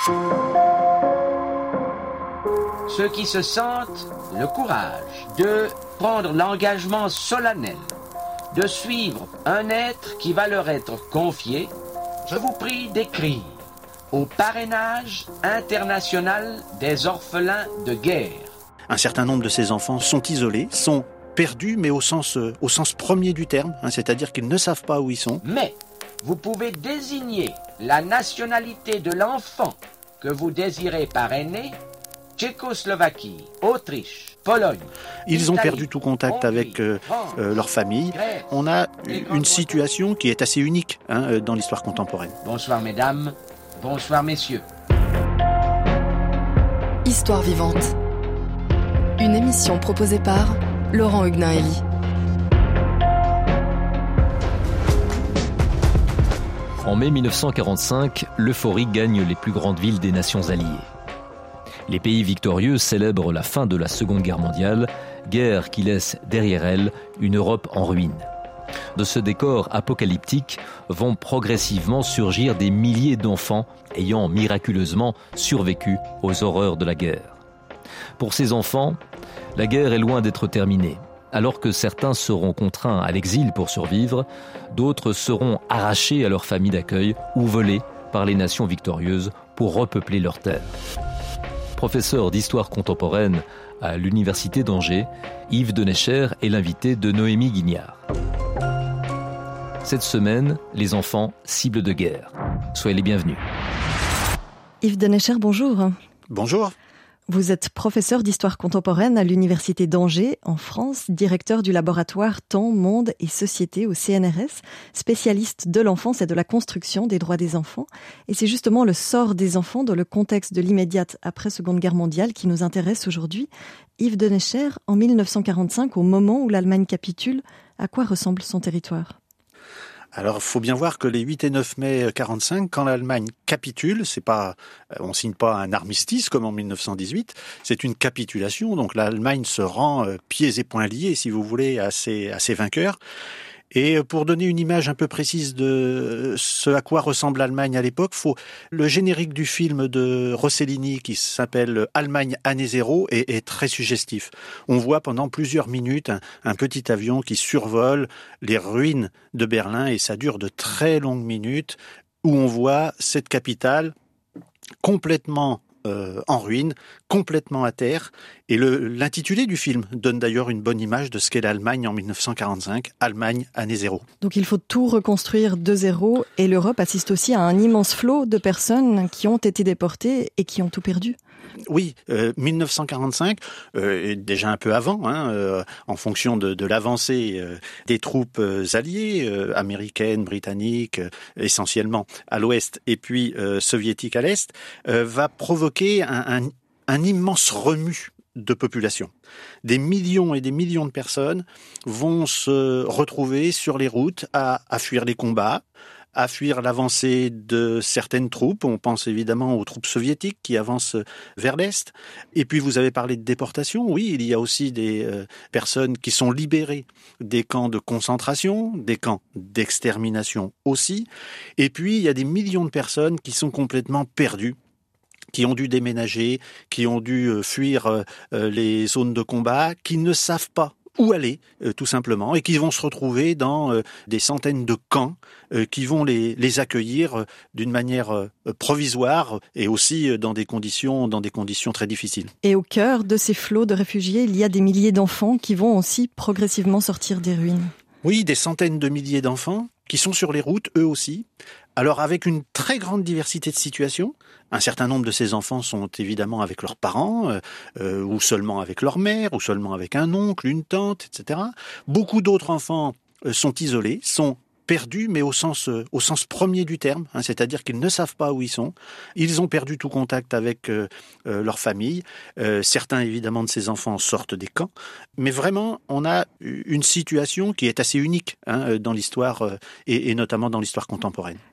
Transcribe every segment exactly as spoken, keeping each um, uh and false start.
Ceux qui se sentent le courage de prendre l'engagement solennel de suivre un être qui va leur être confié, je vous prie d'écrire au parrainage international des orphelins de guerre. Un certain nombre de ces enfants sont isolés, sont perdus, mais au sens, euh, au sens premier du terme, hein, c'est-à-dire qu'ils ne savent pas où ils sont. Mais vous pouvez désigner la nationalité de l'enfant que vous désirez parrainer: Tchécoslovaquie, Autriche, Pologne. Ils ont Italie, perdu tout contact Hongrie, avec euh, France, euh, leur famille. Grèce, On a et une situation qui est assez unique hein, euh, dans l'histoire contemporaine. Bonsoir mesdames, bonsoir messieurs. Histoire vivante. Une émission proposée par Laurent Huguenin-Elie. En mai mille neuf cent quarante-cinq, l'euphorie gagne les plus grandes villes des nations alliées. Les pays victorieux célèbrent la fin de la Seconde Guerre mondiale, guerre qui laisse derrière elle une Europe en ruine. De ce décor apocalyptique vont progressivement surgir des milliers d'enfants ayant miraculeusement survécu aux horreurs de la guerre. Pour ces enfants, la guerre est loin d'être terminée. Alors que certains seront contraints à l'exil pour survivre, d'autres seront arrachés à leur famille d'accueil ou volés par les nations victorieuses pour repeupler leurs terres. Professeur d'histoire contemporaine à l'Université d'Angers, Yves Denecher est l'invité de Noémie Guignard. Cette semaine, les enfants cibles de guerre. Soyez les bienvenus. Yves Denecher, bonjour. Bonjour. Vous êtes professeur d'histoire contemporaine à l'Université d'Angers, en France, directeur du laboratoire Temps, Monde et Société au C N R S, spécialiste de l'enfance et de la construction des droits des enfants. Et c'est justement le sort des enfants dans le contexte de l'immédiate après-Seconde Guerre mondiale qui nous intéresse aujourd'hui. Yves Denecher, en mille neuf cent quarante-cinq, au moment où l'Allemagne capitule, à quoi ressemble son territoire ? Alors, il faut bien voir que les huit et neuf mai quarante-cinq, quand l'Allemagne capitule, c'est pas, on signe pas un armistice comme en mille neuf cent dix-huit, c'est une capitulation. Donc, l'Allemagne se rend euh, pieds et poings liés, si vous voulez, à ses, à ses vainqueurs. Et pour donner une image un peu précise de ce à quoi ressemble l'Allemagne à l'époque, faut le générique du film de Rossellini qui s'appelle Allemagne année zéro est, est très suggestif. On voit pendant plusieurs minutes un, un petit avion qui survole les ruines de Berlin et ça dure de très longues minutes où on voit cette capitale complètement Euh, en ruine, complètement à terre. Et le, l'intitulé du film donne d'ailleurs une bonne image de ce qu'est l'Allemagne en mille neuf cent quarante-cinq, Allemagne année zéro. Donc il faut tout reconstruire de zéro et l'Europe assiste aussi à un immense flot de personnes qui ont été déportées et qui ont tout perdu. Oui, euh, mille neuf cent quarante-cinq, euh, déjà un peu avant, hein, euh, en fonction de, de l'avancée euh, des troupes euh, alliées, euh, américaines, britanniques, euh, essentiellement à l'ouest, et puis euh, soviétiques à l'est, euh, va provoquer un, un, un immense remue de population. Des millions et des millions de personnes vont se retrouver sur les routes à, à fuir les combats, à fuir l'avancée de certaines troupes. On pense évidemment aux troupes soviétiques qui avancent vers l'Est. Et puis vous avez parlé de déportation. Oui, il y a aussi des euh, personnes qui sont libérées des camps de concentration, des camps d'extermination aussi. Et puis il y a des millions de personnes qui sont complètement perdues, qui ont dû déménager, qui ont dû fuir euh, les zones de combat, qui ne savent pas où aller, euh, tout simplement, et qui vont se retrouver dans euh, des centaines de camps euh, qui vont les, les accueillir euh, d'une manière euh, provisoire et aussi euh, dans des conditions, dans des conditions très difficiles. Et au cœur de ces flots de réfugiés, il y a des milliers d'enfants qui vont aussi progressivement sortir des ruines. Oui, des centaines de milliers d'enfants qui sont sur les routes, eux aussi. Alors avec une très grande diversité de situations. Un certain nombre de ces enfants sont évidemment avec leurs parents, euh, euh, ou seulement avec leur mère, ou seulement avec un oncle, une tante, et cetera. Beaucoup d'autres enfants euh, sont isolés, sont perdus, mais au sens, euh, au sens premier du terme, hein, c'est-à-dire qu'ils ne savent pas où ils sont. Ils ont perdu tout contact avec euh, euh, leur famille. Euh, certains, évidemment, de ces enfants sortent des camps. Mais vraiment, on a une situation qui est assez unique hein, dans l'histoire, euh, et, et notamment dans l'histoire contemporaine.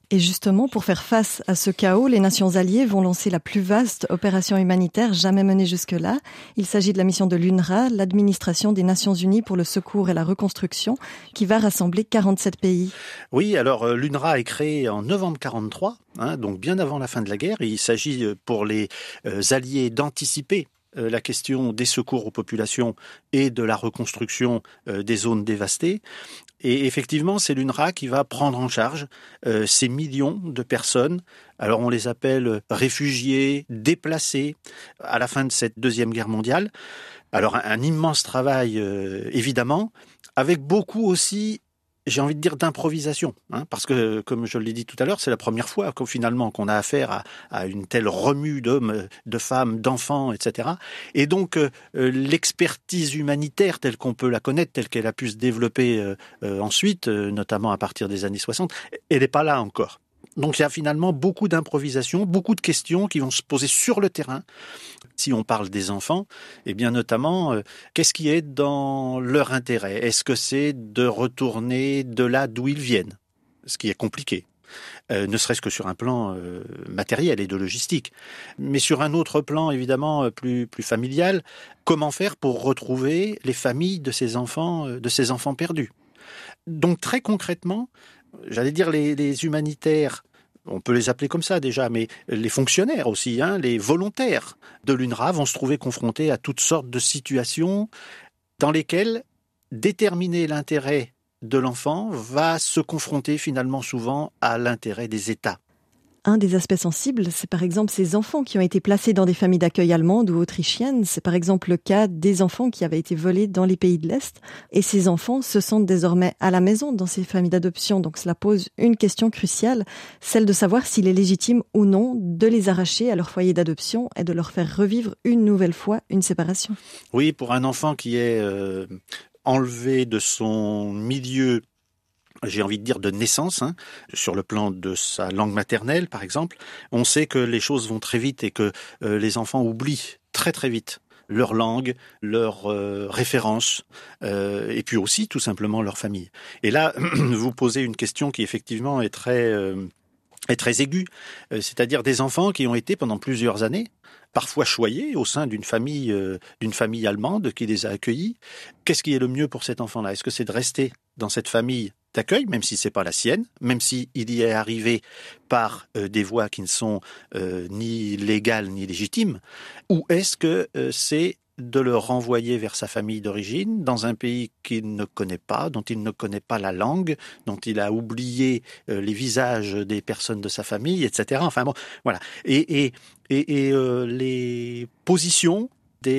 Et justement, pour faire face à ce chaos, les nations alliées vont lancer la plus vaste opération humanitaire jamais menée jusque-là. Il s'agit de la mission de l'U N R W A, l'Administration des Nations Unies pour le secours et la reconstruction, qui va rassembler quarante-sept pays. Oui, alors l'U N R W A est créé en novembre quarante-trois, hein, donc bien avant la fin de la guerre. Il s'agit pour les euh, alliés d'anticiper la question des secours aux populations et de la reconstruction euh, des zones dévastées. Et effectivement, c'est l'U N R W A qui va prendre en charge euh, ces millions de personnes. Alors on les appelle réfugiés, déplacés, à la fin de cette Deuxième Guerre mondiale. Alors un, un immense travail, euh, évidemment, avec beaucoup aussi, j'ai envie de dire, d'improvisation, hein, parce que, comme je l'ai dit tout à l'heure, c'est la première fois qu'on, finalement qu'on a affaire à, à une telle remue d'hommes, de femmes, d'enfants, et cetera. Et donc, euh, l'expertise humanitaire telle qu'on peut la connaître, telle qu'elle a pu se développer euh, euh, ensuite, euh, notamment à partir des années soixante, elle n'est pas là encore. Donc il y a finalement beaucoup d'improvisation, beaucoup de questions qui vont se poser sur le terrain. Si on parle des enfants, eh bien notamment, euh, qu'est-ce qui est dans leur intérêt ? Est-ce que c'est de retourner de là d'où ils viennent ? Ce qui est compliqué. Euh, ne serait-ce que sur un plan euh, matériel et de logistique. Mais sur un autre plan, évidemment, plus, plus familial, comment faire pour retrouver les familles de ces enfants, euh, de ces enfants perdus ? Donc très concrètement, j'allais dire les, les humanitaires, on peut les appeler comme ça déjà, mais les fonctionnaires aussi, hein, les volontaires de l'U N R W A vont se trouver confrontés à toutes sortes de situations dans lesquelles déterminer l'intérêt de l'enfant va se confronter finalement souvent à l'intérêt des États. Un des aspects sensibles, c'est par exemple ces enfants qui ont été placés dans des familles d'accueil allemandes ou autrichiennes. C'est par exemple le cas des enfants qui avaient été volés dans les pays de l'Est. Et ces enfants se sentent désormais à la maison dans ces familles d'adoption. Donc cela pose une question cruciale, celle de savoir s'il est légitime ou non de les arracher à leur foyer d'adoption et de leur faire revivre une nouvelle fois une séparation. Oui, pour un enfant qui est euh, enlevé de son milieu, j'ai envie de dire de naissance, hein, sur le plan de sa langue maternelle par exemple, on sait que les choses vont très vite et que euh, les enfants oublient très très vite leur langue, leurs euh, références, euh, et puis aussi tout simplement leur famille. Et là, vous posez une question qui effectivement est très, euh, est très aiguë, euh, c'est-à-dire des enfants qui ont été pendant plusieurs années parfois choyés au sein d'une famille, euh, d'une famille allemande qui les a accueillis. Qu'est-ce qui est le mieux pour cet enfant-là ? Est-ce que c'est de rester dans cette famille d'accueil, même si c'est pas la sienne, même s'il y est arrivé par euh, des voies qui ne sont euh, ni légales ni légitimes, ou est-ce que euh, c'est de le renvoyer vers sa famille d'origine, dans un pays qu'il ne connaît pas, dont il ne connaît pas la langue, dont il a oublié euh, les visages des personnes de sa famille, et cetera. Enfin bon, voilà. Et, et, et, et euh, les positions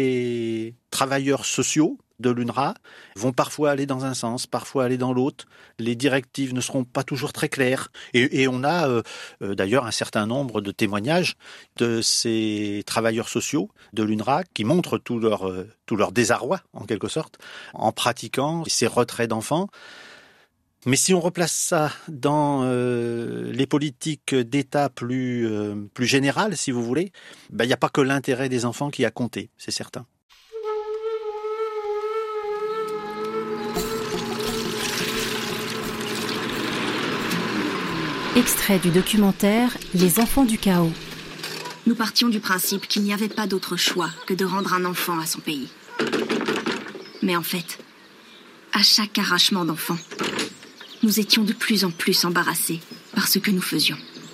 des travailleurs sociaux de l'U N R W A vont parfois aller dans un sens, parfois aller dans l'autre. Les directives ne seront pas toujours très claires. Et, et on a euh, euh, d'ailleurs un certain nombre de témoignages de ces travailleurs sociaux de l'U N R W A qui montrent tout leur, euh, tout leur désarroi, en quelque sorte, en pratiquant ces retraits d'enfants. Mais si on replace ça dans euh, les politiques d'État plus, euh, plus générales, si vous voulez, ben, il n'y a pas que l'intérêt des enfants qui a compté, c'est certain. Extrait du documentaire « Les enfants du chaos ». Nous partions du principe qu'il n'y avait pas d'autre choix que de rendre un enfant à son pays. Mais en fait, à chaque arrachement d'enfant, nous étions de plus en plus embarrassés par ce que nous faisions.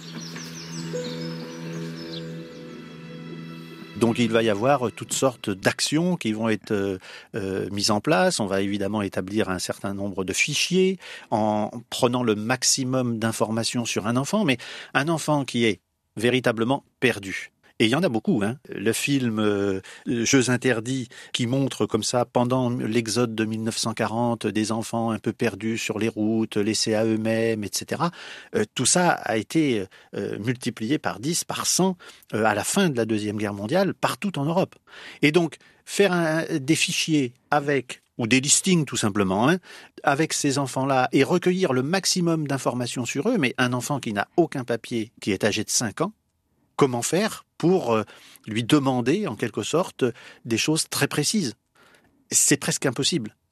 Donc il va y avoir toutes sortes d'actions qui vont être euh, euh, mises en place. On va évidemment établir un certain nombre de fichiers en prenant le maximum d'informations sur un enfant, mais un enfant qui est véritablement perdu. Et il y en a beaucoup, hein. Le film euh, Jeux interdits qui montre comme ça, pendant l'exode de mille neuf cent quarante, des enfants un peu perdus sur les routes, laissés à eux-mêmes, et cetera. Euh, tout ça a été euh, multiplié par dix, par cent, euh, à la fin de la Deuxième Guerre mondiale, partout en Europe. Et donc, faire un, des fichiers avec, ou des listings tout simplement, hein, avec ces enfants-là, et recueillir le maximum d'informations sur eux, mais un enfant qui n'a aucun papier, qui est âgé de cinq ans, comment faire pour lui demander, en quelque sorte, des choses très précises ? C'est presque impossible.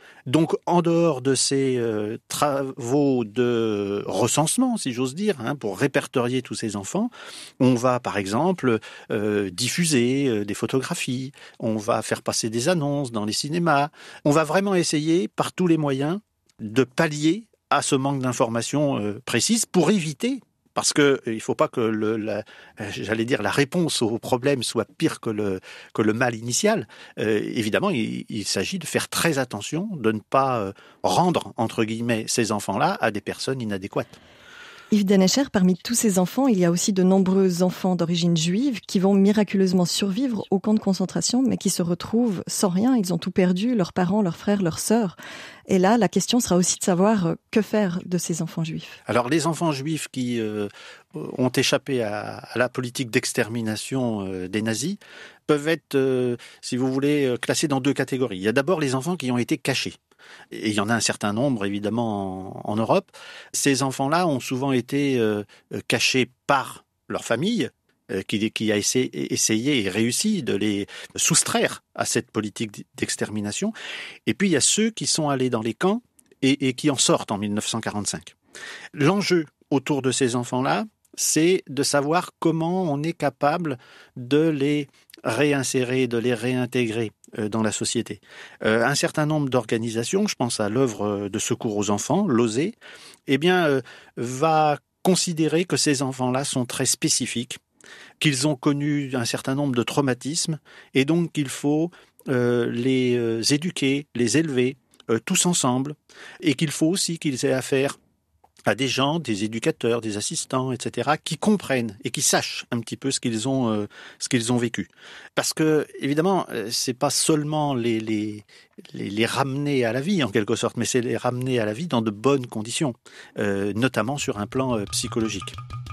Donc, en dehors de ces euh, travaux de recensement, si j'ose dire, hein, pour répertorier tous ces enfants, on va, par exemple, euh, diffuser euh, des photographies, on va faire passer des annonces dans les cinémas, on va vraiment essayer, par tous les moyens, de pallier à ce manque d'informations euh, précises pour éviter. Parce que il faut pas que le, la, j'allais dire la réponse au problème soit pire que le que le mal initial. Euh, évidemment, il, il s'agit de faire très attention, de ne pas euh, rendre entre guillemets ces enfants-là à des personnes inadéquates. Yves Dénéchère, parmi tous ces enfants, il y a aussi de nombreux enfants d'origine juive qui vont miraculeusement survivre au camp de concentration, mais qui se retrouvent sans rien. Ils ont tout perdu, leurs parents, leurs frères, leurs sœurs. Et là, la question sera aussi de savoir que faire de ces enfants juifs. Alors, les enfants juifs qui euh, ont échappé à, à la politique d'extermination euh, des nazis peuvent être, euh, si vous voulez, classés dans deux catégories. Il y a d'abord les enfants qui ont été cachés. Et il y en a un certain nombre, évidemment, en, en Europe. Ces enfants-là ont souvent été euh, cachés par leur famille, euh, qui, qui a essayé, essayé et réussi de les soustraire à cette politique d'extermination. Et puis, il y a ceux qui sont allés dans les camps et, et qui en sortent en dix-neuf cent quarante-cinq. L'enjeu autour de ces enfants-là, c'est de savoir comment on est capable de les réinsérer, de les réintégrer dans la société. Euh, un certain nombre d'organisations, je pense à l'œuvre de secours aux enfants, l'O S E, eh bien, euh, va considérer que ces enfants-là sont très spécifiques, qu'ils ont connu un certain nombre de traumatismes, et donc qu'il faut euh, les euh, éduquer, les élever, euh, tous ensemble, et qu'il faut aussi qu'ils aient affaire à des gens, des éducateurs, des assistants, et cetera, qui comprennent et qui sachent un petit peu ce qu'ils ont, euh, ce qu'ils ont vécu. Parce que, évidemment, c'est pas seulement les, les, les, les ramener à la vie, en quelque sorte, mais c'est les ramener à la vie dans de bonnes conditions, euh, notamment sur un plan euh, psychologique.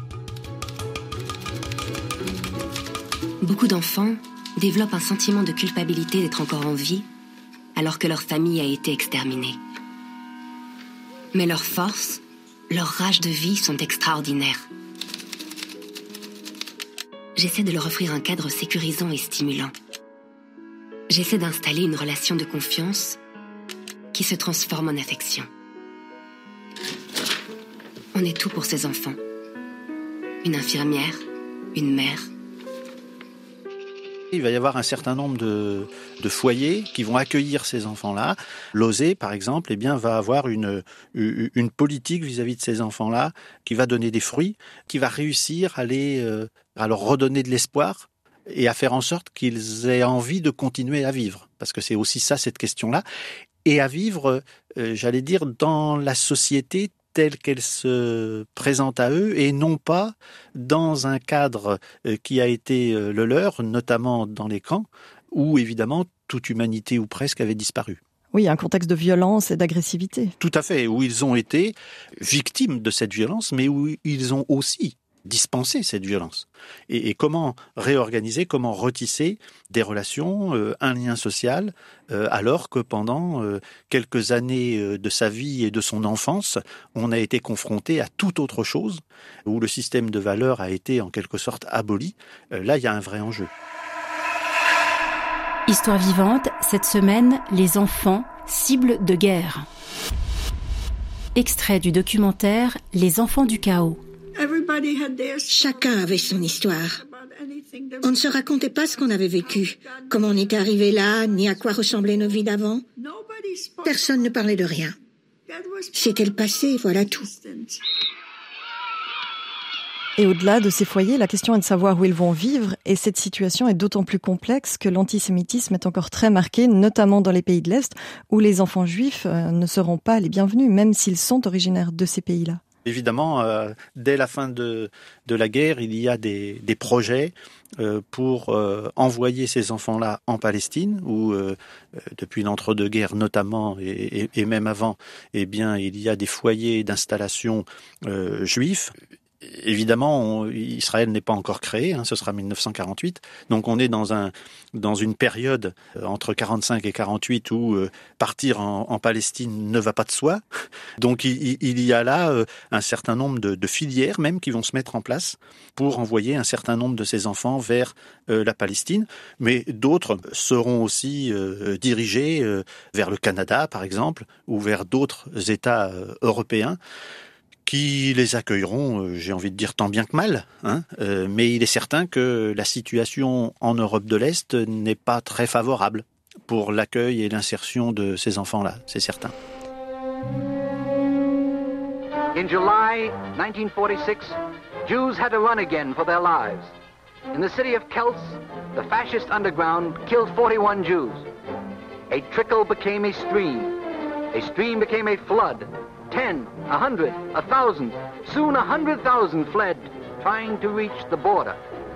Beaucoup d'enfants développent un sentiment de culpabilité d'être encore en vie, alors que leur famille a été exterminée. Mais leur force, leur rage de vie sont extraordinaires. J'essaie de leur offrir un cadre sécurisant et stimulant. J'essaie d'installer une relation de confiance qui se transforme en affection. On est tout pour ces enfants. Une infirmière, une mère. Il va y avoir un certain nombre de, de foyers qui vont accueillir ces enfants-là. L'O S E, par exemple, eh bien, va avoir une, une politique vis-à-vis de ces enfants-là qui va donner des fruits, qui va réussir à, les, euh, à leur redonner de l'espoir et à faire en sorte qu'ils aient envie de continuer à vivre. Parce que c'est aussi ça, cette question-là. Et à vivre, euh, j'allais dire, dans la société telle qu'elle se présente à eux et non pas dans un cadre qui a été le leur, notamment dans les camps, où évidemment toute humanité ou presque avait disparu. Oui, un contexte de violence et d'agressivité. Tout à fait, où ils ont été victimes de cette violence, mais où ils ont aussi dispenser cette violence. Et, et comment réorganiser, comment retisser des relations, euh, un lien social, euh, alors que pendant euh, quelques années euh, de sa vie et de son enfance, on a été confronté à toute autre chose, où le système de valeurs a été en quelque sorte aboli. Euh, là, il y a un vrai enjeu. Histoire vivante, cette semaine, les enfants, cibles de guerre. Extrait du documentaire Les enfants du chaos. Chacun avait son histoire. On ne se racontait pas ce qu'on avait vécu, comment on était arrivé là, ni à quoi ressemblaient nos vies d'avant. Personne ne parlait de rien. C'était le passé, voilà tout. Et au-delà de ces foyers, la question est de savoir où ils vont vivre, et cette situation est d'autant plus complexe que l'antisémitisme est encore très marqué, notamment dans les pays de l'Est, où les enfants juifs ne seront pas les bienvenus, même s'ils sont originaires de ces pays-là. Évidemment, euh, dès la fin de, de la guerre, il y a des, des projets euh, pour euh, envoyer ces enfants-là en Palestine, où euh, depuis l'entre-deux-guerres notamment, et, et, et même avant, eh bien, il y a des foyers d'installation euh, juifs. évidemment, on, Israël n'est pas encore créé, hein, ce sera mille neuf cent quarante-huit. Donc on est dans un dans une période euh, entre quarante-cinq et quarante-huit où euh, partir en, en Palestine ne va pas de soi. Donc il, il y a là euh, un certain nombre de, de filières même qui vont se mettre en place pour envoyer un certain nombre de ces enfants vers euh, la Palestine. Mais d'autres seront aussi euh, dirigés euh, vers le Canada, par exemple, ou vers d'autres États euh, européens, qui les accueilleront, j'ai envie de dire tant bien que mal, hein, euh, mais il est certain que la situation en Europe de l'Est n'est pas très favorable pour l'accueil et l'insertion de ces enfants-là, c'est certain. In July nineteen forty-six, Jews had to run again for their lives. In the city of Kelts, the fascist underground killed forty-one Jews. A trickle became a stream. A stream became a flood. Ten, a hundred, a thousand, soon a hundred thousand fled, trying to reach the border.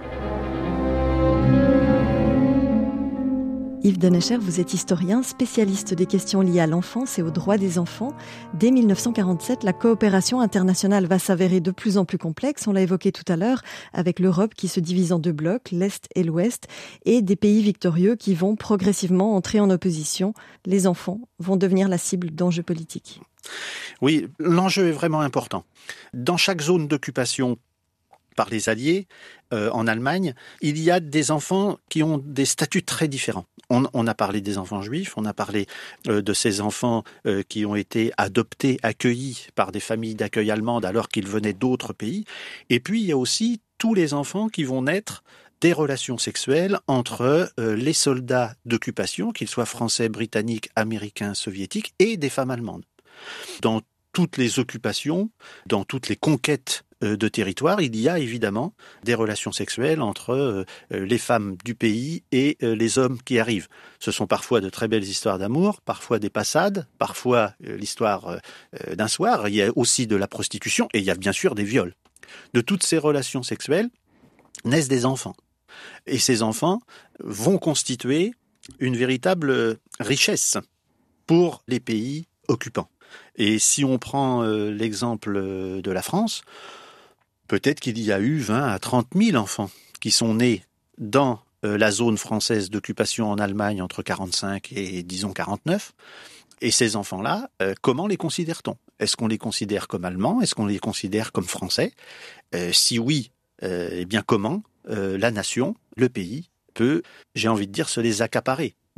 Yves Denecher, vous êtes historien, spécialiste des questions liées à l'enfance et aux droits des enfants. Dès mille neuf cent quarante-sept, la coopération internationale va s'avérer de plus en plus complexe. On l'a évoqué tout à l'heure, avec l'Europe qui se divise en deux blocs, l'Est et l'Ouest, et des pays victorieux qui vont progressivement entrer en opposition. Les enfants vont devenir la cible d'enjeux politiques. Oui, l'enjeu est vraiment important. Dans chaque zone d'occupation par les Alliés, euh, en Allemagne, il y a des enfants qui ont des statuts très différents. On, on a parlé des enfants juifs, on a parlé euh, de ces enfants euh, qui ont été adoptés, accueillis par des familles d'accueil allemandes alors qu'ils venaient d'autres pays. Et puis, il y a aussi tous les enfants qui vont naître des relations sexuelles entre euh, les soldats d'occupation, qu'ils soient français, britanniques, américains, soviétiques, et des femmes allemandes. Dans toutes les occupations, dans toutes les conquêtes de territoire, il y a évidemment des relations sexuelles entre euh, les femmes du pays et euh, les hommes qui arrivent. Ce sont parfois de très belles histoires d'amour, parfois des passades, parfois euh, l'histoire euh, d'un soir. Il y a aussi de la prostitution et il y a bien sûr des viols. De toutes ces relations sexuelles naissent des enfants. Et ces enfants vont constituer une véritable richesse pour les pays occupants. Et si on prend euh, l'exemple de la France, peut-être qu'il y a eu vingt à trente mille enfants qui sont nés dans euh, la zone française d'occupation en Allemagne entre quarante-cinq et disons quarante-neuf. Et ces enfants-là, euh, comment les considère-t-on ? Est-ce qu'on les considère comme allemands ? Est-ce qu'on les considère comme français ? euh, Si oui, euh, eh bien comment euh, la nation, le pays, peut, j'ai envie de dire, se les accaparer aussi ?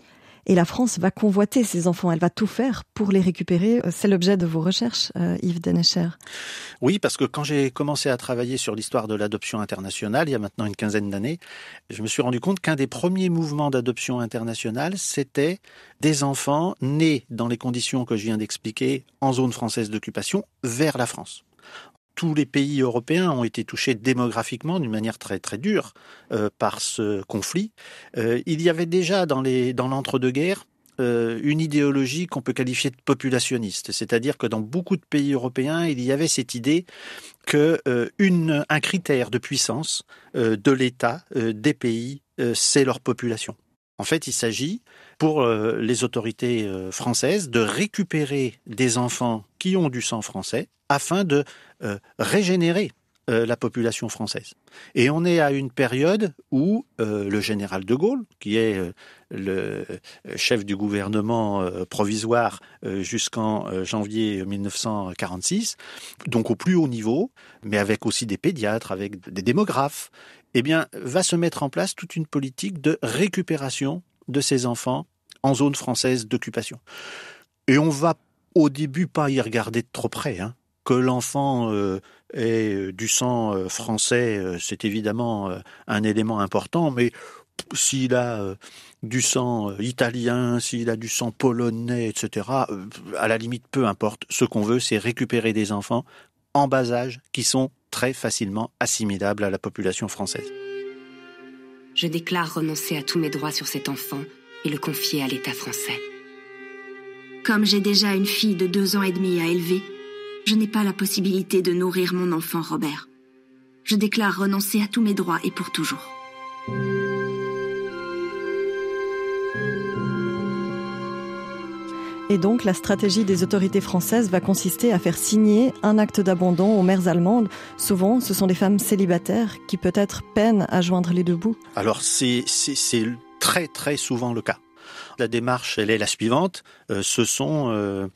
Et la France va convoiter ces enfants, elle va tout faire pour les récupérer. C'est l'objet de vos recherches, euh, Yves Denecher. Oui, parce que quand j'ai commencé à travailler sur l'histoire de l'adoption internationale, il y a maintenant une quinzaine d'années, je me suis rendu compte qu'un des premiers mouvements d'adoption internationale, c'était des enfants nés dans les conditions que je viens d'expliquer en zone française d'occupation vers la France. Tous les pays européens ont été touchés démographiquement d'une manière très très dure euh, par ce conflit. Euh, il y avait déjà dans, les, dans l'entre-deux-guerres euh, une idéologie qu'on peut qualifier de populationniste, c'est-à-dire que dans beaucoup de pays européens, il y avait cette idée que euh, une, un critère de puissance euh, de l'État, euh, des pays, euh, c'est leur population. En fait, il s'agit pour euh, les autorités euh, françaises de récupérer des enfants qui ont du sang français afin de euh, régénérer euh, la population française. Et on est à une période où euh, le général de Gaulle, qui est euh, le chef du gouvernement euh, provisoire euh, jusqu'en euh, janvier mille neuf cent quarante-six, donc au plus haut niveau, mais avec aussi des pédiatres, avec des démographes, eh bien, va se mettre en place toute une politique de récupération de ces enfants en zone française d'occupation. Et on va au début pas y regarder de trop près, hein. Que l'enfant euh, ait du sang euh, français, euh, c'est évidemment euh, un élément important, mais s'il a euh, du sang euh, italien, s'il a du sang polonais, et cetera, euh, à la limite, peu importe. Ce qu'on veut, c'est récupérer des enfants en bas âge qui sont très facilement assimilables à la population française. Je déclare renoncer à tous mes droits sur cet enfant et le confier à l'État français. Comme j'ai déjà une fille de deux ans et demi à élever, je n'ai pas la possibilité de nourrir mon enfant Robert. Je déclare renoncer à tous mes droits et pour toujours. Et donc, la stratégie des autorités françaises va consister à faire signer un acte d'abandon aux mères allemandes. Souvent, ce sont des femmes célibataires qui peut-être peinent à joindre les deux bouts. Alors, c'est, c'est, c'est très très souvent le cas. La démarche, elle est la suivante. Euh, ce sont euh,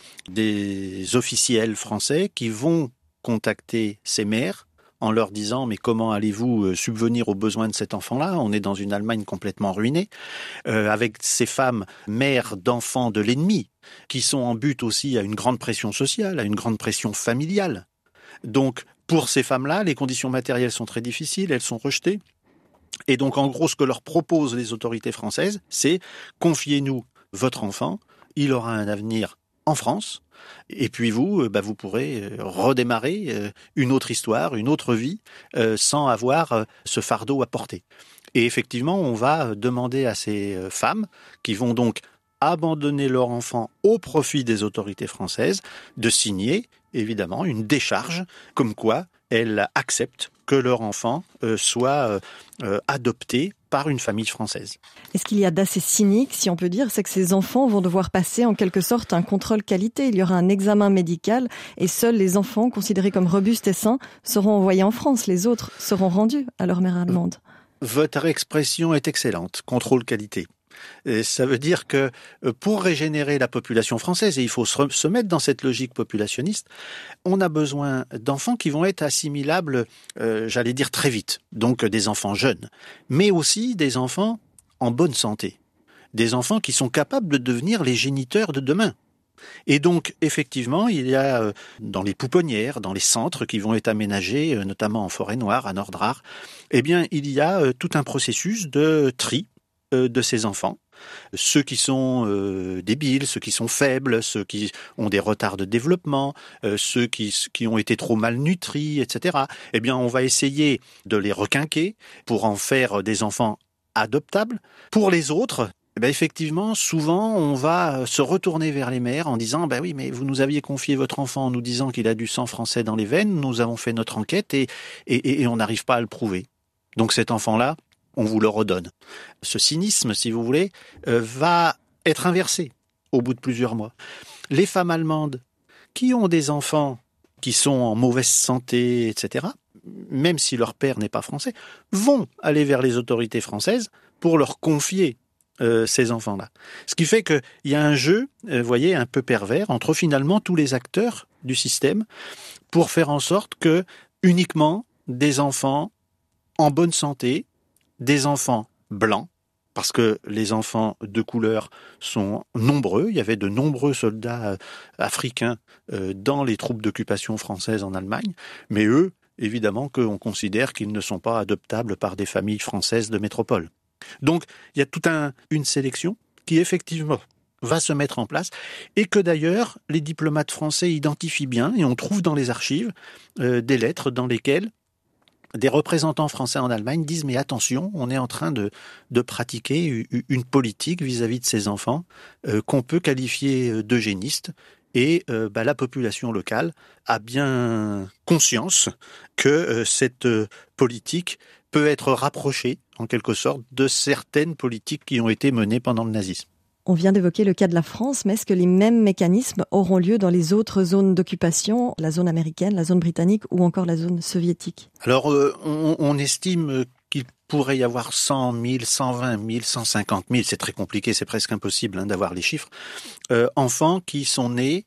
des officiels français qui vont contacter ces mères en leur disant « mais comment allez-vous subvenir aux besoins de cet enfant-là ? On est dans une Allemagne complètement ruinée, euh, avec ces femmes mères d'enfants de l'ennemi, qui sont en but aussi à une grande pression sociale, à une grande pression familiale. Donc, pour ces femmes-là, les conditions matérielles sont très difficiles, elles sont rejetées. Et donc, en gros, ce que leur proposent les autorités françaises, c'est « confiez-nous votre enfant, il aura un avenir en France ». Et puis vous, bah vous pourrez redémarrer une autre histoire, une autre vie, euh, sans avoir ce fardeau à porter. Et effectivement, on va demander à ces femmes, qui vont donc abandonner leur enfant au profit des autorités françaises, de signer, évidemment, une décharge, comme quoi elles acceptent que leur enfant euh, soit euh, adopté par une famille française. Et ce qu'il y a d'assez cynique, si on peut dire, c'est que ces enfants vont devoir passer en quelque sorte un contrôle qualité. Il y aura un examen médical et seuls les enfants considérés comme robustes et sains seront envoyés en France. Les autres seront rendus à leur mère allemande. Votre expression est excellente, contrôle qualité. Et ça veut dire que pour régénérer la population française, et il faut se mettre dans cette logique populationniste, on a besoin d'enfants qui vont être assimilables, euh, j'allais dire très vite, donc des enfants jeunes, mais aussi des enfants en bonne santé, des enfants qui sont capables de devenir les géniteurs de demain. Et donc, effectivement, il y a dans les pouponnières, dans les centres qui vont être aménagés, notamment en Forêt-Noire, à Nordrar, eh bien, il y a tout un processus de tri de ces enfants, ceux qui sont euh, débiles, ceux qui sont faibles, ceux qui ont des retards de développement, euh, ceux qui, qui ont été trop malnutris, et cetera. Eh bien, on va essayer de les requinquer pour en faire des enfants adoptables. Pour les autres, eh bien, effectivement, souvent, on va se retourner vers les mères en disant « ben oui, mais vous nous aviez confié votre enfant en nous disant qu'il a du sang français dans les veines, nous avons fait notre enquête et, et, et on n'arrive pas à le prouver. Donc cet enfant-là, on vous le redonne. » Ce cynisme, si vous voulez, euh, va être inversé au bout de plusieurs mois. Les femmes allemandes qui ont des enfants qui sont en mauvaise santé, et cetera, même si leur père n'est pas français, vont aller vers les autorités françaises pour leur confier euh, ces enfants-là. Ce qui fait qu'il y a un jeu, vous euh, voyez, un peu pervers entre finalement tous les acteurs du système pour faire en sorte que uniquement des enfants en bonne santé, des enfants blancs, parce que les enfants de couleur sont nombreux. Il y avait de nombreux soldats africains dans les troupes d'occupation françaises en Allemagne, mais eux, évidemment qu'on considère qu'ils ne sont pas adoptables par des familles françaises de métropole. Donc, il y a toute un, une sélection qui, effectivement, va se mettre en place, et que d'ailleurs, les diplomates français identifient bien, et on trouve dans les archives euh, des lettres dans lesquelles des représentants français en Allemagne disent « mais attention, on est en train de, de pratiquer une politique vis-à-vis de ces enfants euh, qu'on peut qualifier d'eugéniste et euh, bah, la population locale a bien conscience que euh, cette euh, politique peut être rapprochée, en quelque sorte, de certaines politiques qui ont été menées pendant le nazisme. » On vient d'évoquer le cas de la France, mais est-ce que les mêmes mécanismes auront lieu dans les autres zones d'occupation, la zone américaine, la zone britannique ou encore la zone soviétique ? Alors, euh, on, on estime qu'il pourrait y avoir cent mille, cent vingt mille, cent cinquante mille, c'est très compliqué, c'est presque impossible hein, d'avoir les chiffres, euh, enfants qui sont nés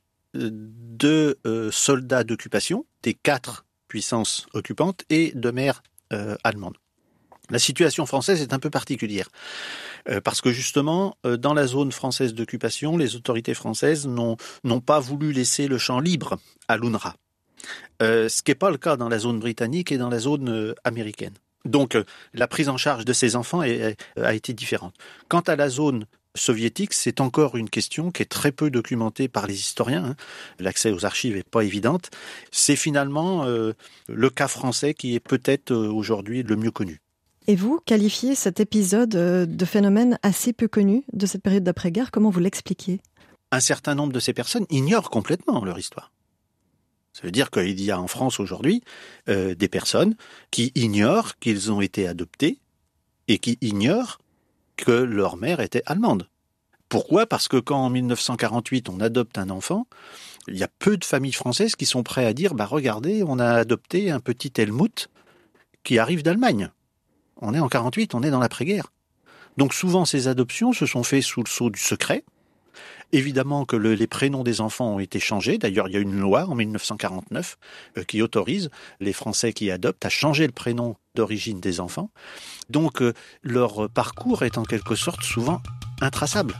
de euh, soldats d'occupation, des quatre puissances occupantes et de mères euh, allemandes. La situation française est un peu particulière, euh, parce que justement, euh, dans la zone française d'occupation, les autorités françaises n'ont, n'ont pas voulu laisser le champ libre à l'UNRWA, euh, ce qui n'est pas le cas dans la zone britannique et dans la zone euh, américaine. Donc, euh, la prise en charge de ces enfants est, est, a été différente. Quant à la zone soviétique, c'est encore une question qui est très peu documentée par les historiens. Hein. L'accès aux archives n'est pas évident. C'est finalement euh, le cas français qui est peut-être euh, aujourd'hui le mieux connu. Et vous, qualifiez cet épisode de phénomène assez peu connu de cette période d'après-guerre, comment vous l'expliquez ? Un certain nombre de ces personnes ignorent complètement leur histoire. Ça veut dire qu'il y a en France aujourd'hui euh, des personnes qui ignorent qu'ils ont été adoptés et qui ignorent que leur mère était allemande. Pourquoi ? Parce que quand en mille neuf cent quarante-huit on adopte un enfant, il y a peu de familles françaises qui sont prêtes à dire bah regardez, on a adopté un petit Helmut qui arrive d'Allemagne. On est en quarante-huit, on est dans l'après-guerre. Donc souvent ces adoptions se sont faites sous le sceau du secret. Évidemment que le, les prénoms des enfants ont été changés. D'ailleurs, il y a une loi en mille neuf cent quarante-neuf euh, qui autorise les Français qui adoptent à changer le prénom d'origine des enfants. Donc euh, leur parcours est en quelque sorte souvent intraçable.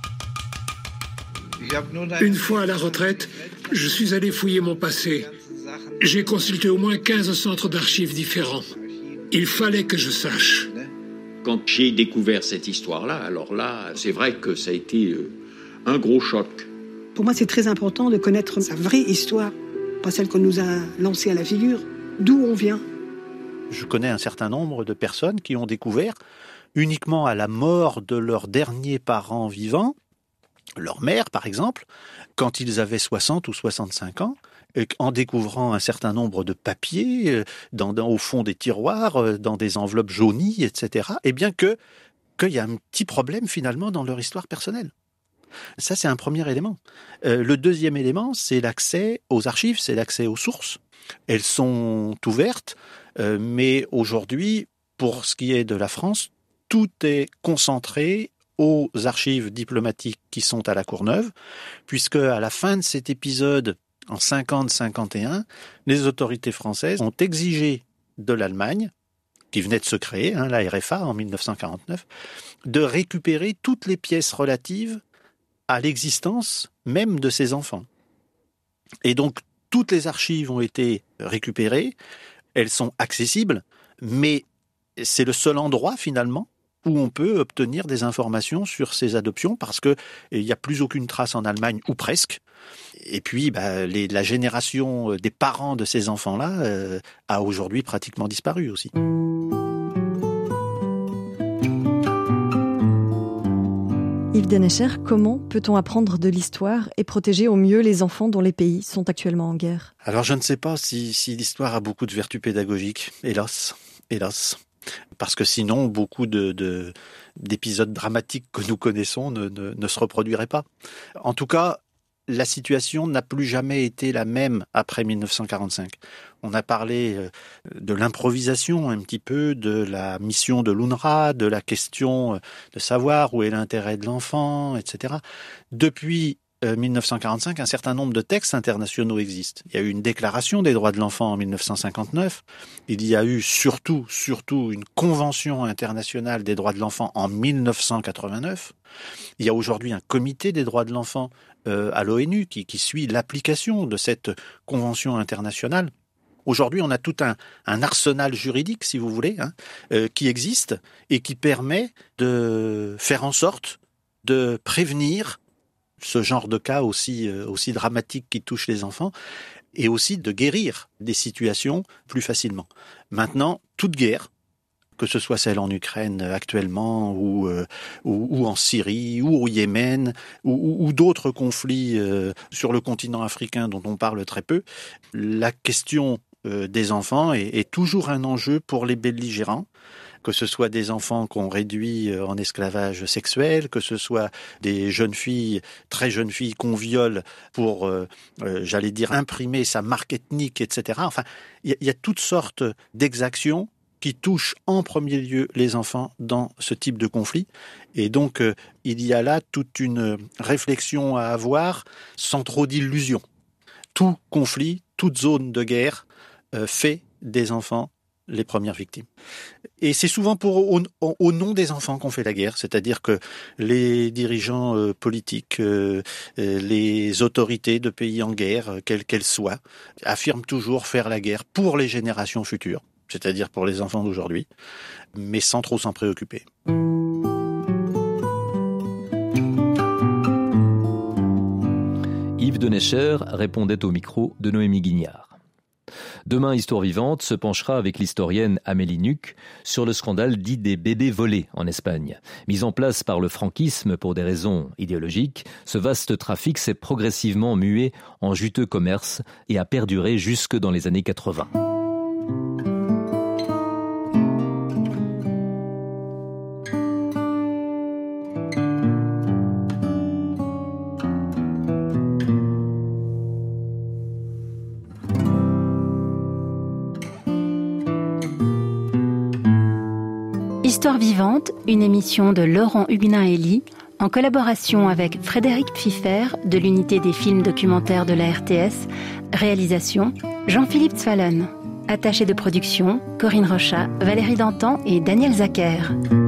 Une fois à la retraite, je suis allé fouiller mon passé. J'ai consulté au moins quinze centres d'archives différents. Il fallait que je sache. Quand j'ai découvert cette histoire-là, alors là, c'est vrai que ça a été euh, un gros choc. Pour moi, c'est très important de connaître sa vraie histoire, pas celle qu'on nous a lancée à la figure, d'où on vient. Je connais un certain nombre de personnes qui ont découvert, uniquement à la mort de leurs derniers parents vivants, leur mère par exemple, quand ils avaient soixante ou soixante-cinq ans, en découvrant un certain nombre de papiers dans, dans, au fond des tiroirs, dans des enveloppes jaunies, et cetera, et bien que qu'il y a un petit problème finalement dans leur histoire personnelle. Ça, c'est un premier élément. Euh, le deuxième élément, c'est l'accès aux archives, c'est l'accès aux sources. Elles sont ouvertes, euh, mais aujourd'hui, pour ce qui est de la France, tout est concentré aux archives diplomatiques qui sont à la Courneuve, puisque à la fin de cet épisode, en cinquante cinquante et un, les autorités françaises ont exigé de l'Allemagne, qui venait de se créer, hein, la R F A en mille neuf cent quarante-neuf, de récupérer toutes les pièces relatives à l'existence même de ces enfants. Et donc, toutes les archives ont été récupérées, elles sont accessibles, mais c'est le seul endroit, finalement, où on peut obtenir des informations sur ces adoptions, parce qu'il n'y a plus aucune trace en Allemagne, ou presque. Et puis, bah, les, la génération des parents de ces enfants-là euh, a aujourd'hui pratiquement disparu aussi. Yves Dénécher, comment peut-on apprendre de l'histoire et protéger au mieux les enfants dont les pays sont actuellement en guerre ? Alors, je ne sais pas si, si l'histoire a beaucoup de vertus pédagogiques, hélas, hélas. Parce que sinon, beaucoup de, de, d'épisodes dramatiques que nous connaissons ne, ne, ne se reproduiraient pas. En tout cas, la situation n'a plus jamais été la même après mille neuf cent quarante-cinq. On a parlé de l'improvisation un petit peu, de la mission de l'U N R W A, de la question de savoir où est l'intérêt de l'enfant, et cetera. Depuis mille neuf cent quarante-cinq, un certain nombre de textes internationaux existent. Il y a eu une déclaration des droits de l'enfant en mille neuf cent cinquante-neuf. Il y a eu surtout, surtout une convention internationale des droits de l'enfant en mille neuf cent quatre-vingt-neuf. Il y a aujourd'hui un comité des droits de l'enfant euh, à l'ONU qui, qui suit l'application de cette convention internationale. Aujourd'hui, on a tout un, un arsenal juridique, si vous voulez, hein, euh, qui existe et qui permet de faire en sorte de prévenir ce genre de cas aussi, euh, aussi dramatique qui touche les enfants, et aussi de guérir des situations plus facilement. Maintenant, toute guerre, que ce soit celle en Ukraine actuellement, ou, euh, ou, ou en Syrie, ou au Yémen, ou, ou, ou d'autres conflits euh, sur le continent africain dont on parle très peu, la question euh, des enfants est, est toujours un enjeu pour les belligérants, que ce soit des enfants qu'on réduit en esclavage sexuel, que ce soit des jeunes filles, très jeunes filles qu'on viole pour, euh, euh, j'allais dire, imprimer sa marque ethnique, et cetera. Enfin, il y, y a toutes sortes d'exactions qui touchent en premier lieu les enfants dans ce type de conflit. Et donc, euh, il y a là toute une réflexion à avoir sans trop d'illusions. Tout conflit, toute zone de guerre euh, fait des enfants les premières victimes. Et c'est souvent pour au, au, au nom des enfants qu'on fait la guerre, c'est-à-dire que les dirigeants euh, politiques, euh, les autorités de pays en guerre, euh, quelles qu'elles soient, affirment toujours faire la guerre pour les générations futures, c'est-à-dire pour les enfants d'aujourd'hui, mais sans trop s'en préoccuper. Yves Dénécher répondait au micro de Noémie Guignard. Demain, Histoire vivante se penchera avec l'historienne Amélie Nuc sur le scandale dit des bébés volés en Espagne. Mis en place par le franquisme pour des raisons idéologiques, ce vaste trafic s'est progressivement mué en juteux commerce et a perduré jusque dans les années quatre-vingts. Histoire vivante, une émission de Laurent Huguenin-Elie, en collaboration avec Frédéric Pfiffer de l'unité des films documentaires de la R T S, réalisation Jean-Philippe Zwalen, attaché de production Corinne Rochat, Valérie Dantan et Daniel Zacher.